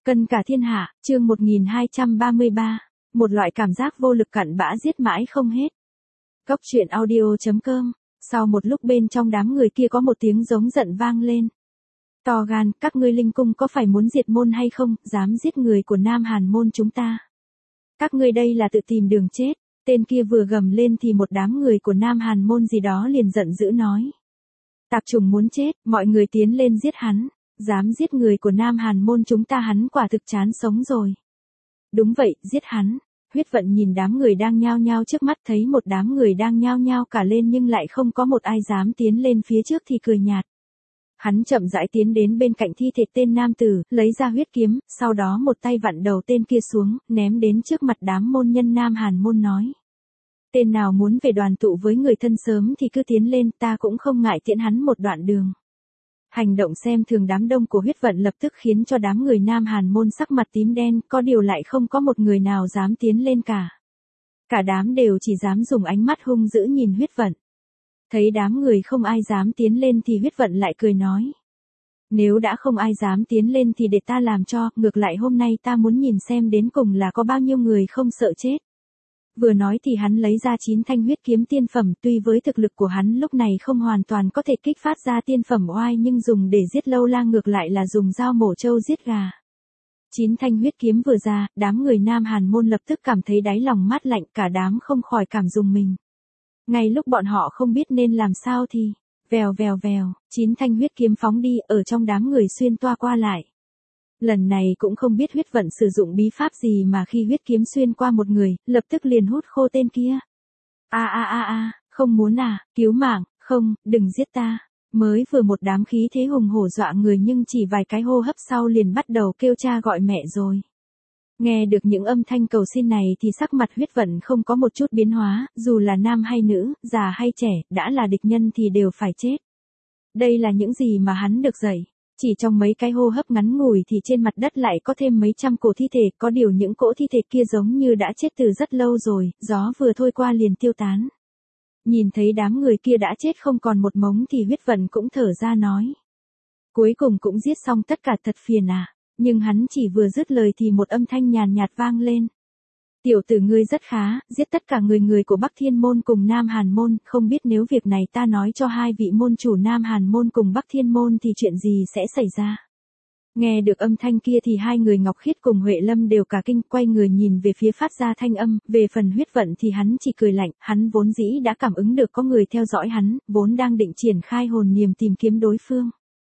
Cân cả thiên hạ, chương 1233, một loại cảm giác vô lực cặn bã giết mãi không hết. Cốc truyện audio.com, sau một lúc bên trong đám người kia có một tiếng giống giận vang lên. To gan, các ngươi linh cung có phải muốn diệt môn hay không, dám giết người của Nam Hàn môn chúng ta. Các ngươi đây là tự tìm đường chết, tên kia vừa gầm lên thì một đám người của Nam Hàn môn gì đó liền giận dữ nói. Tạp trùng muốn chết, mọi người tiến lên giết hắn. Dám giết người của Nam Hàn môn chúng ta hắn quả thực chán sống rồi. Đúng vậy, giết hắn. Huyết Vận nhìn đám người đang nhao nhao trước mắt thấy một đám người đang nhao nhao cả lên nhưng lại không có một ai dám tiến lên phía trước thì cười nhạt. Hắn chậm rãi tiến đến bên cạnh thi thể tên nam tử, lấy ra huyết kiếm, sau đó một tay vặn đầu tên kia xuống, ném đến trước mặt đám môn nhân Nam Hàn môn nói. Tên nào muốn về đoàn tụ với người thân sớm thì cứ tiến lên, ta cũng không ngại tiễn hắn một đoạn đường. Hành động xem thường đám đông của Huyết Vận lập tức khiến cho đám người Nam Hàn môn sắc mặt tím đen, có điều lại không có một người nào dám tiến lên cả. Cả đám đều chỉ dám dùng ánh mắt hung dữ nhìn Huyết Vận. Thấy đám người không ai dám tiến lên thì Huyết Vận lại cười nói. Nếu đã không ai dám tiến lên thì để ta làm cho, ngược lại hôm nay ta muốn nhìn xem đến cùng là có bao nhiêu người không sợ chết. Vừa nói thì hắn lấy ra 9 thanh huyết kiếm tiên phẩm, tuy với thực lực của hắn lúc này không hoàn toàn có thể kích phát ra tiên phẩm oai nhưng dùng để giết lâu la ngược lại là dùng dao mổ trâu giết gà. 9 thanh huyết kiếm vừa ra, đám người Nam Hàn môn lập tức cảm thấy đáy lòng mát lạnh, cả đám không khỏi cảm rùng mình. Ngay lúc bọn họ không biết nên làm sao thì, vèo vèo vèo, 9 thanh huyết kiếm phóng đi ở trong đám người xuyên toa qua lại. Lần này cũng không biết Huyết Vận sử dụng bí pháp gì mà khi huyết kiếm xuyên qua một người, lập tức liền hút khô tên kia. Không muốn à, cứu mạng, không, đừng giết ta. Mới vừa một đám khí thế hùng hổ dọa người nhưng chỉ vài cái hô hấp sau liền bắt đầu kêu cha gọi mẹ rồi. Nghe được những âm thanh cầu xin này thì sắc mặt Huyết Vận không có một chút biến hóa, dù là nam hay nữ, già hay trẻ, đã là địch nhân thì đều phải chết. Đây là những gì mà hắn được dạy. Chỉ trong mấy cái hô hấp ngắn ngủi thì trên mặt đất lại có thêm mấy trăm cổ thi thể, có điều những cỗ thi thể kia giống như đã chết từ rất lâu rồi, gió vừa thôi qua liền tiêu tán. Nhìn thấy đám người kia đã chết không còn một mống thì Huyết Vận cũng thở ra nói. Cuối cùng cũng giết xong tất cả thật phiền à, nhưng hắn chỉ vừa dứt lời thì một âm thanh nhàn nhạt vang lên. Tiểu tử ngươi rất khá, giết tất cả người của Bắc Thiên môn cùng Nam Hàn môn, không biết nếu việc này ta nói cho hai vị môn chủ Nam Hàn môn cùng Bắc Thiên môn thì chuyện gì sẽ xảy ra. Nghe được âm thanh kia thì hai người Ngọc Khiết cùng Huệ Lâm đều cả kinh, quay người nhìn về phía phát ra thanh âm, về phần Huyết Vận thì hắn chỉ cười lạnh, hắn vốn dĩ đã cảm ứng được có người theo dõi hắn, vốn đang định triển khai hồn niềm tìm kiếm đối phương.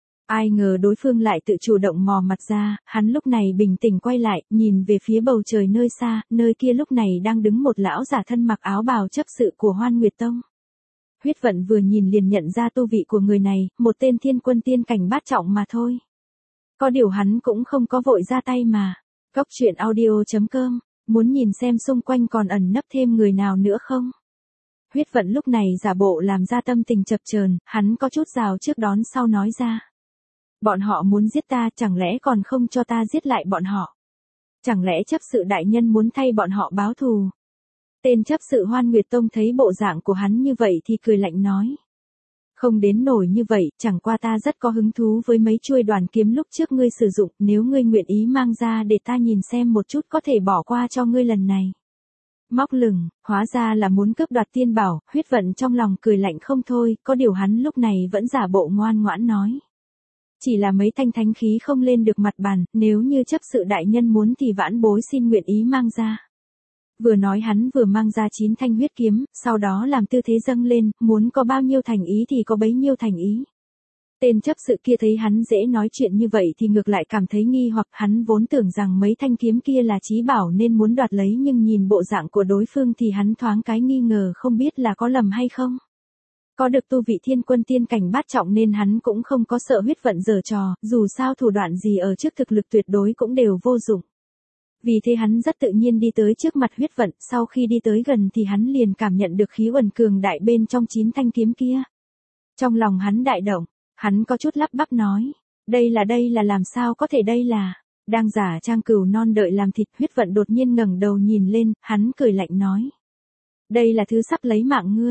Ai ngờ đối phương lại tự chủ động mò mặt ra, hắn lúc này bình tĩnh quay lại, nhìn về phía bầu trời nơi xa, nơi kia lúc này đang đứng một lão giả thân mặc áo bào chấp sự của Hoan Nguyệt Tông. Huyết Vận vừa nhìn liền nhận ra tu vị của người này, một tên thiên quân tiên cảnh bát trọng mà thôi. Có điều hắn cũng không có vội ra tay mà. Cốc truyện audio.com, muốn nhìn xem xung quanh còn ẩn nấp thêm người nào nữa không? Huyết Vận lúc này giả bộ làm ra tâm tình chập chờn, hắn có chút rào trước đón sau nói ra. Bọn họ muốn giết ta, chẳng lẽ còn không cho ta giết lại bọn họ? Chẳng lẽ chấp sự đại nhân muốn thay bọn họ báo thù? Tên chấp sự Hoan Nguyệt Tông thấy bộ dạng của hắn như vậy thì cười lạnh nói. Không đến nổi như vậy, chẳng qua ta rất có hứng thú với mấy chuôi đoàn kiếm lúc trước ngươi sử dụng, nếu ngươi nguyện ý mang ra để ta nhìn xem một chút có thể bỏ qua cho ngươi lần này. Móc lửng, hóa ra là muốn cướp đoạt tiên bảo, Huyết Vận trong lòng cười lạnh không thôi, có điều hắn lúc này vẫn giả bộ ngoan ngoãn nói. Chỉ là mấy thanh thánh khí không lên được mặt bàn, nếu như chấp sự đại nhân muốn thì vãn bối xin nguyện ý mang ra. Vừa nói hắn vừa mang ra 9 thanh huyết kiếm, sau đó làm tư thế dâng lên, muốn có bao nhiêu thành ý thì có bấy nhiêu thành ý. Tên chấp sự kia thấy hắn dễ nói chuyện như vậy thì ngược lại cảm thấy nghi hoặc hắn vốn tưởng rằng mấy thanh kiếm kia là chí bảo nên muốn đoạt lấy nhưng nhìn bộ dạng của đối phương thì hắn thoáng cái nghi ngờ không biết là có lầm hay không. Có được tu vị thiên quân tiên cảnh bát trọng nên hắn cũng không có sợ Huyết Vận giở trò, dù sao thủ đoạn gì ở trước thực lực tuyệt đối cũng đều vô dụng. Vì thế hắn rất tự nhiên đi tới trước mặt Huyết Vận, sau khi đi tới gần thì hắn liền cảm nhận được khí uẩn cường đại bên trong 9 thanh kiếm kia. Trong lòng hắn đại động, hắn có chút lắp bắp nói, đây là làm sao có thể đây là, đang giả trang cừu non đợi làm thịt. Huyết Vận đột nhiên ngẩng đầu nhìn lên, hắn cười lạnh nói. Đây là thứ sắp lấy mạng ngươi.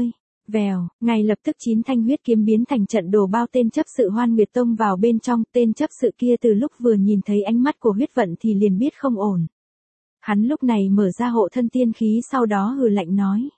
Vèo, ngay lập tức 9 thanh huyết kiếm biến thành trận đồ bao tên chấp sự Hoan Nguyệt Tông vào bên trong, tên chấp sự kia từ lúc vừa nhìn thấy ánh mắt của huyết vận thì liền biết không ổn. Hắn lúc này mở ra hộ thân tiên khí sau đó hừ lạnh nói.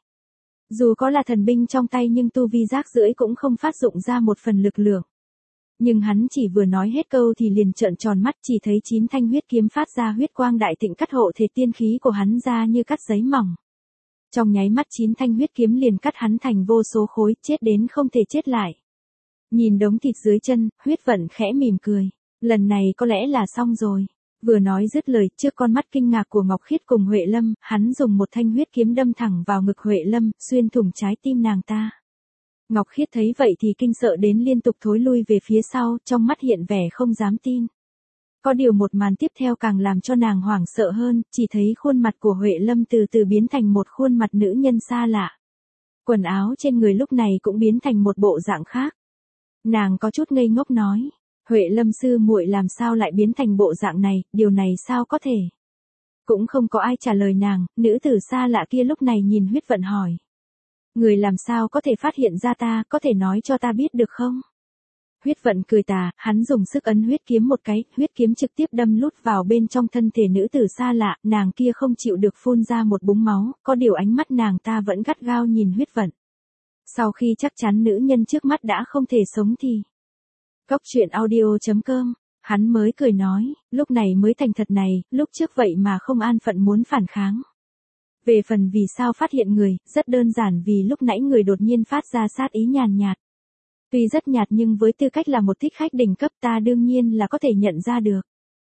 Dù có là thần binh trong tay nhưng tu vi rác rưởi cũng không phát dụng ra một phần lực lượng. Nhưng hắn chỉ vừa nói hết câu thì liền trợn tròn mắt, chỉ thấy 9 thanh huyết kiếm phát ra huyết quang đại thịnh cắt hộ thể tiên khí của hắn ra như cắt giấy mỏng. Trong nháy mắt 9 thanh huyết kiếm liền cắt hắn thành vô số khối, chết đến không thể chết lại. Nhìn đống thịt dưới chân, huyết vận khẽ mỉm cười. Lần này có lẽ là xong rồi. Vừa nói dứt lời, trước con mắt kinh ngạc của Ngọc Khiết cùng Huệ Lâm, hắn dùng một thanh huyết kiếm đâm thẳng vào ngực Huệ Lâm, xuyên thủng trái tim nàng ta. Ngọc Khiết thấy vậy thì kinh sợ đến liên tục thối lui về phía sau, trong mắt hiện vẻ không dám tin. Có điều một màn tiếp theo càng làm cho nàng hoảng sợ hơn, chỉ thấy khuôn mặt của Huệ Lâm từ từ biến thành một khuôn mặt nữ nhân xa lạ. Quần áo trên người lúc này cũng biến thành một bộ dạng khác. Nàng có chút ngây ngốc nói, Huệ Lâm sư muội làm sao lại biến thành bộ dạng này, điều này sao có thể? Cũng không có ai trả lời nàng, nữ tử xa lạ kia lúc này nhìn huyết vận hỏi. Người làm sao có thể phát hiện ra ta, có thể nói cho ta biết được không? Huyết vận cười tà, hắn dùng sức ấn huyết kiếm một cái, huyết kiếm trực tiếp đâm lút vào bên trong thân thể nữ tử xa lạ, nàng kia không chịu được phun ra một búng máu, có điều ánh mắt nàng ta vẫn gắt gao nhìn huyết vận. Sau khi chắc chắn nữ nhân trước mắt đã không thể sống thì... Cốc truyện audio.com, hắn mới cười nói, lúc này mới thành thật này, lúc trước vậy mà không an phận muốn phản kháng. Về phần vì sao phát hiện người, rất đơn giản vì lúc nãy người đột nhiên phát ra sát ý nhàn nhạt. Tuy rất nhạt nhưng với tư cách là một thích khách đỉnh cấp ta đương nhiên là có thể nhận ra được.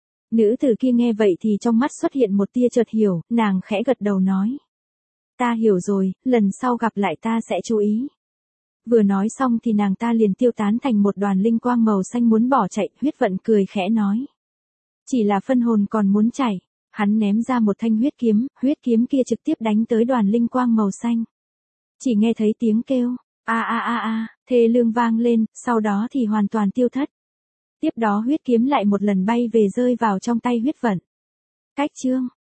Nữ tử kia nghe vậy thì trong mắt xuất hiện một tia chợt hiểu, nàng khẽ gật đầu nói. Ta hiểu rồi, lần sau gặp lại ta sẽ chú ý. Vừa nói xong thì nàng ta liền tiêu tán thành một đoàn linh quang màu xanh muốn bỏ chạy, huyết vận cười khẽ nói. Chỉ là phân hồn còn muốn chạy. Hắn ném ra một thanh huyết kiếm kia trực tiếp đánh tới đoàn linh quang màu xanh. Chỉ nghe thấy tiếng kêu, thê lương vang lên, sau đó thì hoàn toàn tiêu thất. Tiếp đó huyết kiếm lại một lần bay về rơi vào trong tay huyết vận. Cách chương.